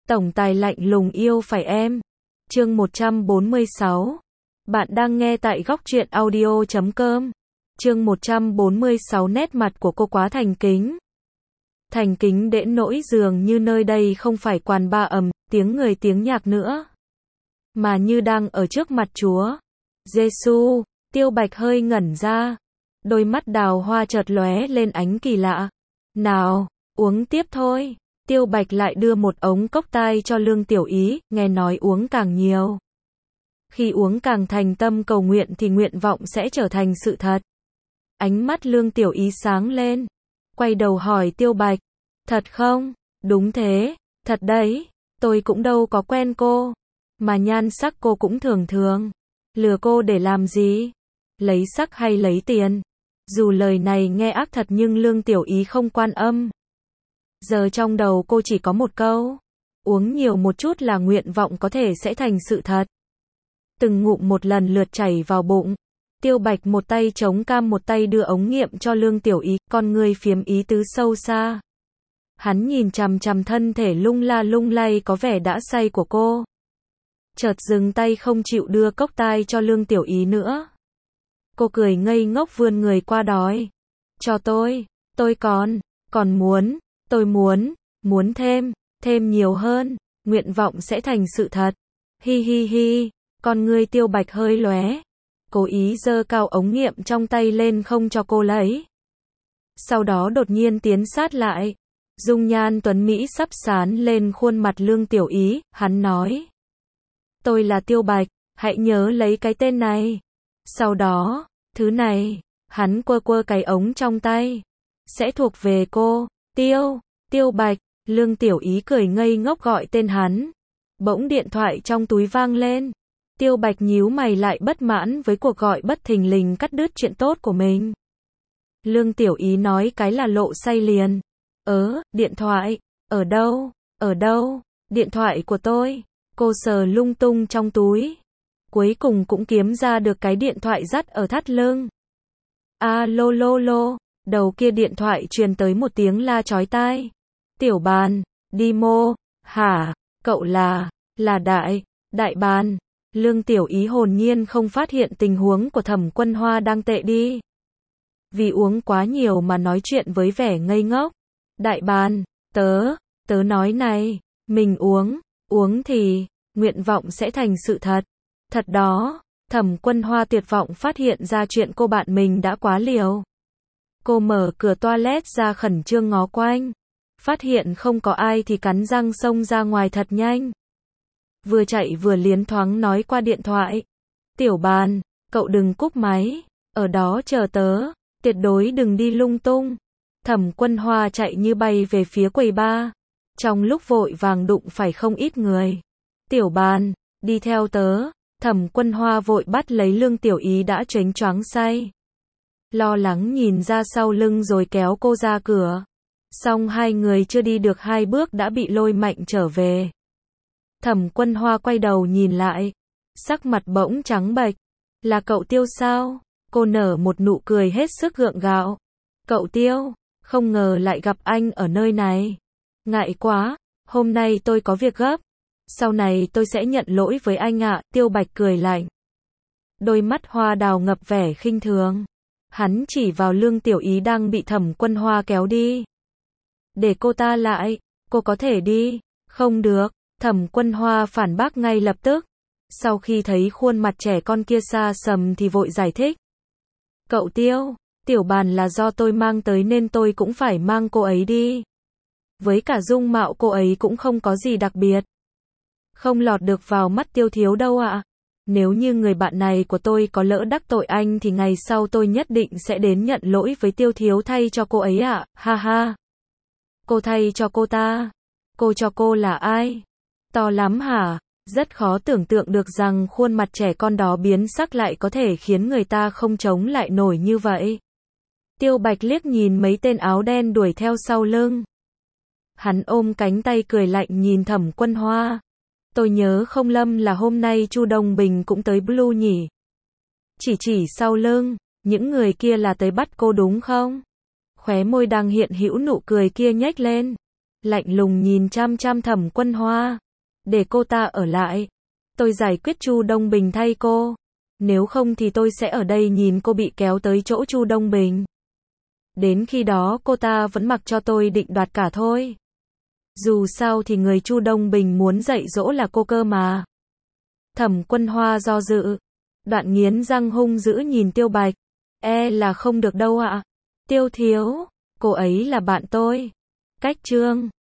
Tổng tài lạnh lùng yêu phải em. Chương 146. Bạn đang nghe tại góc truyện audio.com. Chương 146. Nét mặt của cô quá thành kính. Thành kính đến nỗi dường như nơi đây không phải quán bar ầm, tiếng người tiếng nhạc nữa, mà như đang ở trước mặt Chúa Giêsu. Tiêu Bạch hơi ngẩn ra, đôi mắt đào hoa chợt lóe lên ánh kỳ lạ. Nào, uống tiếp thôi. Tiêu Bạch lại đưa một ống cốc tai cho Lương Tiểu Ý, nghe nói uống càng nhiều, khi uống càng thành tâm cầu nguyện thì nguyện vọng sẽ trở thành sự thật. Ánh mắt Lương Tiểu Ý sáng lên, quay đầu hỏi Tiêu Bạch, thật không? Đúng thế, thật đấy, tôi cũng đâu có quen cô, mà nhan sắc cô cũng thường thường. Lừa cô để làm gì? Lấy sắc hay lấy tiền? Dù lời này nghe ác thật nhưng Lương Tiểu Ý không quan âm. Giờ trong đầu cô chỉ có một câu, uống nhiều một chút là nguyện vọng có thể sẽ thành sự thật. Từng ngụm một lần lượt chảy vào bụng. Tiêu Bạch một tay chống cam một tay đưa ống nghiệm cho Lương Tiểu Ý, con người phiếm ý tứ sâu xa. Hắn nhìn chằm chằm thân thể lung la lung lay có vẻ đã say của cô. Chợt dừng tay không chịu đưa cốc tai cho Lương Tiểu Ý nữa. Cô cười ngây ngốc vươn người qua đói. Cho tôi còn muốn, tôi muốn thêm nhiều hơn, nguyện vọng sẽ thành sự thật. Hi hi hi, con ngươi Tiêu Bạch hơi lóe, cố ý giơ cao ống nghiệm trong tay lên không cho cô lấy. Sau đó đột nhiên tiến sát lại, dung nhan tuấn mỹ sắp sán lên khuôn mặt Lương Tiểu Ý, hắn nói. Tôi là Tiêu Bạch, hãy nhớ lấy cái tên này. Sau đó, thứ này, hắn quơ cái ống trong tay, sẽ thuộc về cô. Tiêu Bạch. Lương Tiểu Ý cười ngây ngốc gọi tên hắn. Bỗng điện thoại trong túi vang lên. Tiêu Bạch nhíu mày lại bất mãn với cuộc gọi bất thình lình cắt đứt chuyện tốt của mình. Lương Tiểu Ý nói cái là lộ say liền. Điện thoại, ở đâu? Điện thoại của tôi. Cô sờ lung tung trong túi, cuối cùng cũng kiếm ra được cái điện thoại dắt ở thắt lưng. Lô, đầu kia điện thoại truyền tới một tiếng la chói tai. Tiểu Bàn, đi mô, hả, cậu là đại bàn. Lương Tiểu Ý hồn nhiên không phát hiện tình huống của Thẩm Quân Hoa đang tệ đi. Vì uống quá nhiều mà nói chuyện với vẻ ngây ngốc. Đại bàn, tớ nói này, mình uống thì, nguyện vọng sẽ thành sự thật. Thật đó. Thẩm Quân Hoa tuyệt vọng phát hiện ra chuyện cô bạn mình đã quá liều. Cô mở cửa toilet ra khẩn trương ngó quanh. Phát hiện không có ai thì cắn răng xông ra ngoài thật nhanh. Vừa chạy vừa liến thoáng nói qua điện thoại. Tiểu Bàn, cậu đừng cúp máy, ở đó chờ tớ, tuyệt đối đừng đi lung tung. Thẩm Quân Hoa chạy như bay về phía quầy bar. Trong lúc vội vàng đụng phải không ít người. Tiểu Bàn, đi theo tớ. Thẩm Quân Hoa vội bắt lấy Lương Tiểu Ý đã choáng choáng say. Lo lắng nhìn ra sau lưng rồi kéo cô ra cửa. Xong hai người chưa đi được 2 bước đã bị lôi mạnh trở về. Thẩm Quân Hoa quay đầu nhìn lại, sắc mặt bỗng trắng bệch. Là cậu Tiêu sao? Cô nở một nụ cười hết sức gượng gạo. Cậu Tiêu, không ngờ lại gặp anh ở nơi này. Ngại quá, hôm nay tôi có việc gấp. Sau này tôi sẽ nhận lỗi với anh ạ. Tiêu Bạch cười lạnh. Đôi mắt hoa đào ngập vẻ khinh thường. Hắn chỉ vào Lương Tiểu Ý đang bị Thẩm Quân Hoa kéo đi. Để cô ta lại, cô có thể đi. Không được, Thẩm Quân Hoa phản bác ngay lập tức. Sau khi thấy khuôn mặt trẻ con kia xa sầm thì vội giải thích. Cậu Tiêu, Tiểu Bàn là do tôi mang tới nên tôi cũng phải mang cô ấy đi. Với cả dung mạo cô ấy cũng không có gì đặc biệt. Không lọt được vào mắt Tiêu thiếu đâu ạ. Nếu như người bạn này của tôi có lỡ đắc tội anh thì ngày sau tôi nhất định sẽ đến nhận lỗi với Tiêu thiếu thay cho cô ấy ạ. Ha ha. Cô thay cho cô ta? Cô cho cô là ai? To lắm hả? Rất khó tưởng tượng được rằng khuôn mặt trẻ con đó biến sắc lại có thể khiến người ta không chống lại nổi như vậy. Tiêu Bạch liếc nhìn mấy tên áo đen đuổi theo sau lưng. Hắn ôm cánh tay cười lạnh nhìn Thẩm Quân Hoa. Tôi nhớ không lầm là hôm nay Chu Đông Bình cũng tới Blue nhỉ? Chỉ sau lưng, những người kia là tới bắt cô đúng không? Khóe môi đang hiện hữu nụ cười kia nhếch lên. lạnh lùng nhìn chăm chăm Thẩm Quân Hoa. Để cô ta ở lại. Tôi giải quyết Chu Đông Bình thay cô. Nếu không thì tôi sẽ ở đây nhìn cô bị kéo tới chỗ Chu Đông Bình. Đến khi đó cô ta vẫn mặc cho tôi định đoạt cả thôi. Dù sao thì người Chu Đông Bình muốn dạy dỗ là cô cơ mà. Thẩm Quân Hoa do dự. Đoạn nghiến răng hung dữ nhìn Tiêu Bạch. Là không được đâu ạ. Tiêu thiếu, cô ấy là bạn tôi. Cách chương